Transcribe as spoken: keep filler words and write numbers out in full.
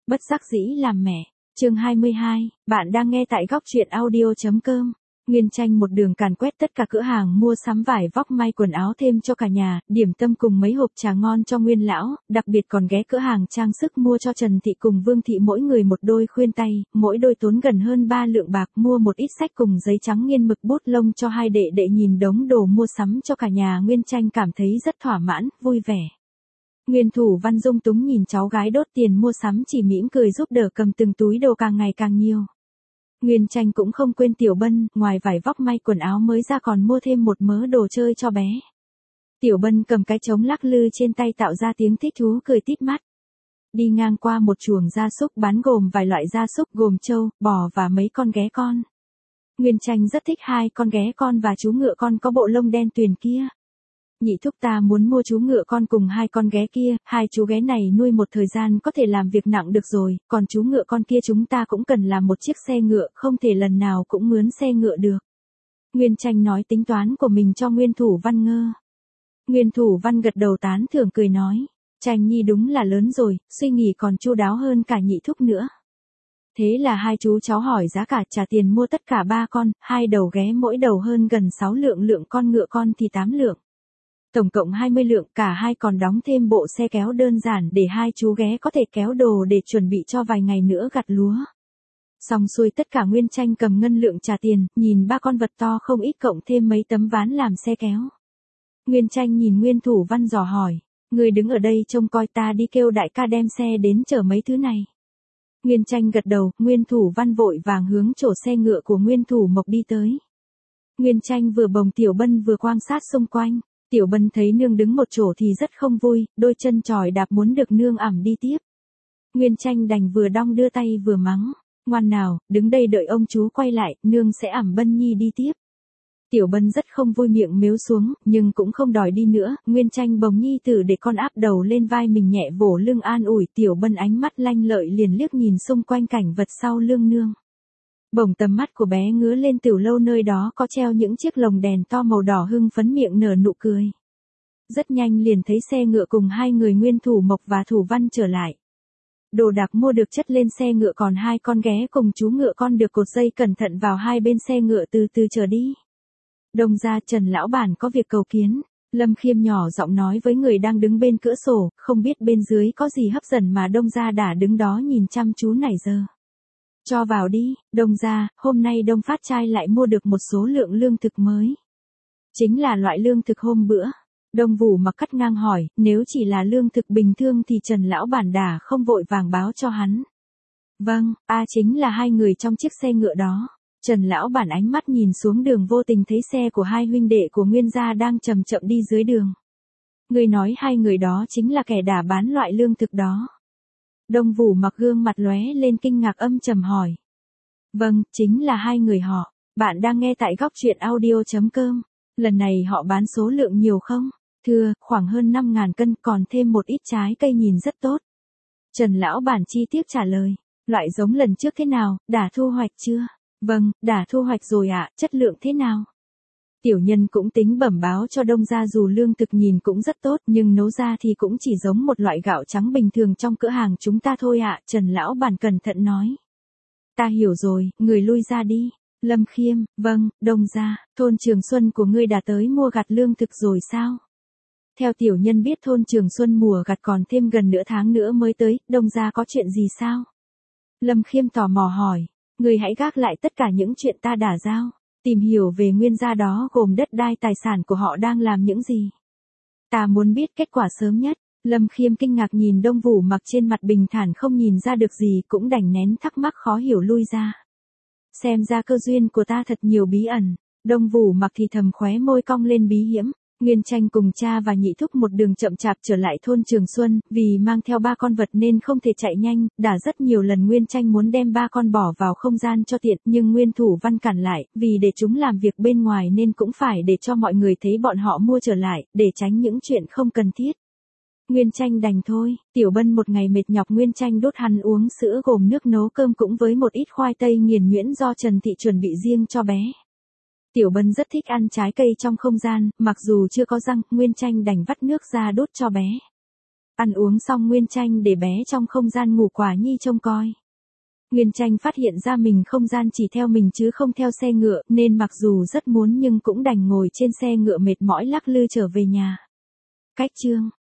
Bất đắc dĩ làm mẹ. Chương hai mươi hai, bạn đang nghe tại góc truyện audio chấm com. Nguyên Tranh một đường càn quét tất cả cửa hàng mua sắm vải vóc may quần áo thêm cho cả nhà, điểm tâm cùng mấy hộp trà ngon cho Nguyên lão, đặc biệt còn ghé cửa hàng trang sức mua cho Trần Thị cùng Vương Thị mỗi người một đôi khuyên tay, mỗi đôi tốn gần hơn ba lượng bạc, mua một ít sách cùng giấy trắng nghiên mực bút lông cho hai đệ đệ. Nhìn đống đồ mua sắm cho cả nhà, Nguyên Tranh cảm thấy rất thỏa mãn, vui vẻ. Nguyên Thủ Văn dung túng nhìn cháu gái đốt tiền mua sắm, chỉ mỉm cười giúp đỡ cầm từng túi đồ càng ngày càng nhiều. Nguyên Tranh cũng không quên Tiểu Bân, ngoài vải vóc may quần áo mới ra còn mua thêm một mớ đồ chơi cho bé. Tiểu Bân cầm cái trống lắc lư trên tay tạo ra tiếng thích thú cười tít mắt. Đi ngang qua một chuồng gia súc bán gồm vài loại gia súc gồm trâu, bò và mấy con ghé con. Nguyên Tranh rất thích hai con ghé con và chú ngựa con có bộ lông đen tuyền kia. Nhị thúc ta muốn mua chú ngựa con cùng hai con ghé kia, hai chú ghé này nuôi một thời gian có thể làm việc nặng được rồi, còn chú ngựa con kia chúng ta cũng cần làm một chiếc xe ngựa, không thể lần nào cũng mướn xe ngựa được. Nguyên Tranh nói tính toán của mình cho Nguyên Thủ Văn ngơ. Nguyên Thủ Văn gật đầu tán thưởng cười nói, Tranh nhi đúng là lớn rồi, suy nghĩ còn chu đáo hơn cả nhị thúc nữa. Thế là hai chú cháu hỏi giá cả, trả tiền mua tất cả ba con, hai đầu ghé mỗi đầu hơn gần sáu lượng, lượng con ngựa con thì tám lượng. Tổng cộng hai mươi lượng, cả hai còn đóng thêm bộ xe kéo đơn giản để hai chú ghé có thể kéo đồ để chuẩn bị cho vài ngày nữa gặt lúa. Xong xuôi tất cả, Nguyên Tranh cầm ngân lượng trả tiền, nhìn ba con vật to không ít cộng thêm mấy tấm ván làm xe kéo. Nguyên Tranh nhìn Nguyên Thủ Văn dò hỏi, người đứng ở đây trông coi, ta đi kêu đại ca đem xe đến chở mấy thứ này. Nguyên Tranh gật đầu, Nguyên Thủ Văn vội vàng hướng chỗ xe ngựa của Nguyên Thủ Mộc đi tới. Nguyên Tranh vừa bồng Tiểu Bân vừa quan sát xung quanh. Tiểu Bân thấy nương đứng một chỗ thì rất không vui, đôi chân tròi đạp muốn được nương ẵm đi tiếp. Nguyên Tranh đành vừa đong đưa tay vừa mắng, ngoan nào, đứng đây đợi ông chú quay lại, nương sẽ ẵm Bân Nhi đi tiếp. Tiểu Bân rất không vui, miệng mếu xuống, nhưng cũng không đòi đi nữa. Nguyên Tranh bồng Nhi tử để con áp đầu lên vai mình, nhẹ vỗ lưng an ủi. Tiểu Bân ánh mắt lanh lợi liền liếc nhìn xung quanh cảnh vật sau lưng nương. Bỗng tầm mắt của bé ngứa lên tiểu lâu, nơi đó có treo những chiếc lồng đèn to màu đỏ, hưng phấn miệng nở nụ cười. Rất nhanh liền thấy xe ngựa cùng hai người Nguyên Thủ Mộc và Thủ Văn trở lại. Đồ đạc mua được chất lên xe ngựa, còn hai con ghé cùng chú ngựa con được cột dây cẩn thận vào hai bên xe ngựa từ từ trở đi. Đông gia, Trần lão bản có việc cầu kiến. Lâm Khiêm nhỏ giọng nói với người đang đứng bên cửa sổ, không biết bên dưới có gì hấp dẫn mà Đông gia đã đứng đó nhìn chăm chú nãy giờ. Cho vào đi, Đông gia, hôm nay Đông Phát Trai lại mua được một số lượng lương thực mới. Chính là loại lương thực hôm bữa. Đông Vũ Mặc cắt ngang hỏi, nếu chỉ là lương thực bình thường thì Trần lão bản đã không vội vàng báo cho hắn. Vâng, a chính là hai người trong chiếc xe ngựa đó. Trần lão bản ánh mắt nhìn xuống đường, vô tình thấy xe của hai huynh đệ của Nguyên gia đang chậm chậm đi dưới đường. Người nói hai người đó chính là kẻ đã bán loại lương thực đó. Đông Vũ Mặc gương mặt lóe lên kinh ngạc, âm trầm hỏi. Vâng, chính là hai người họ. Bạn đang nghe tại góc truyện audio chấm com. Lần này họ bán số lượng nhiều không? Thưa, khoảng hơn năm ngàn cân, còn thêm một ít trái cây nhìn rất tốt. Trần lão bản chi tiết trả lời. Loại giống lần trước thế nào, đã thu hoạch chưa? Vâng, đã thu hoạch rồi ạ, chất lượng thế nào? Tiểu nhân cũng tính bẩm báo cho Đông gia, dù lương thực nhìn cũng rất tốt nhưng nấu ra thì cũng chỉ giống một loại gạo trắng bình thường trong cửa hàng chúng ta thôi ạ. Trần lão bản cẩn thận nói. Ta hiểu rồi, người lui ra đi. Lâm Khiêm, vâng, Đông gia, thôn Trường Xuân của ngươi đã tới mua gặt lương thực rồi sao? Theo tiểu nhân biết thôn Trường Xuân mùa gặt còn thêm gần nửa tháng nữa mới tới, Đông gia có chuyện gì sao? Lâm Khiêm tò mò hỏi, người hãy gác lại tất cả những chuyện ta đã giao. Tìm hiểu về Nguyên gia đó, gồm đất đai tài sản của họ đang làm những gì. Ta muốn biết kết quả sớm nhất. Lâm Khiêm kinh ngạc nhìn Đông Vũ Mặc, trên mặt bình thản không nhìn ra được gì, cũng đành nén thắc mắc khó hiểu lui ra. Xem ra cơ duyên của ta thật nhiều bí ẩn. Đông Vũ Mặc thì thầm, khóe môi cong lên bí hiểm. Nguyên Tranh cùng cha và nhị thúc một đường chậm chạp trở lại thôn Trường Xuân, vì mang theo ba con vật nên không thể chạy nhanh, đã rất nhiều lần Nguyên Tranh muốn đem ba con bỏ vào không gian cho tiện, nhưng Nguyên Thủ Văn cản lại, vì để chúng làm việc bên ngoài nên cũng phải để cho mọi người thấy bọn họ mua trở lại, để tránh những chuyện không cần thiết. Nguyên Tranh đành thôi. Tiểu Bân một ngày mệt nhọc, Nguyên Tranh đốt hắn uống sữa gồm nước nấu cơm cũng với một ít khoai tây nghiền nhuyễn do Trần Thị chuẩn bị riêng cho bé. Tiểu Bân rất thích ăn trái cây trong không gian, mặc dù chưa có răng, Nguyên Tranh đành vắt nước ra đốt cho bé. Ăn uống xong Nguyên Tranh để bé trong không gian ngủ Quả Nhi trông coi. Nguyên Tranh phát hiện ra mình không gian chỉ theo mình chứ không theo xe ngựa, nên mặc dù rất muốn nhưng cũng đành ngồi trên xe ngựa mệt mỏi lắc lư trở về nhà. Cách chương